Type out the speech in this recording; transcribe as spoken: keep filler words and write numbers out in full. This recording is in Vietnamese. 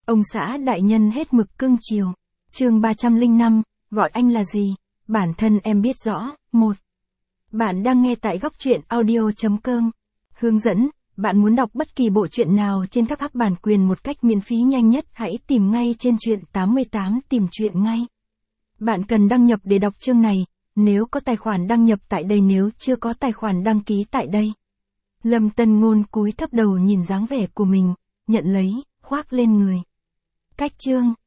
Ông xã đại nhân hết mực cưng chiều. Chương ba trăm lẻ năm, gọi anh là gì? Bản thân em biết rõ. một. Bạn đang nghe tại góc truyện audio chấm com. Hướng dẫn, bạn muốn đọc bất kỳ bộ truyện nào trên các app bản quyền một cách miễn phí nhanh nhất, hãy tìm ngay trên truyện tám mươi tám tìm truyện ngay. Bạn cần đăng nhập để đọc chương này, nếu có tài khoản đăng nhập tại đây, nếu chưa có tài khoản đăng ký tại đây. Lâm Tân Ngôn cúi thấp đầu nhìn dáng vẻ của mình, nhận lấy, khoác lên người. Cách chương,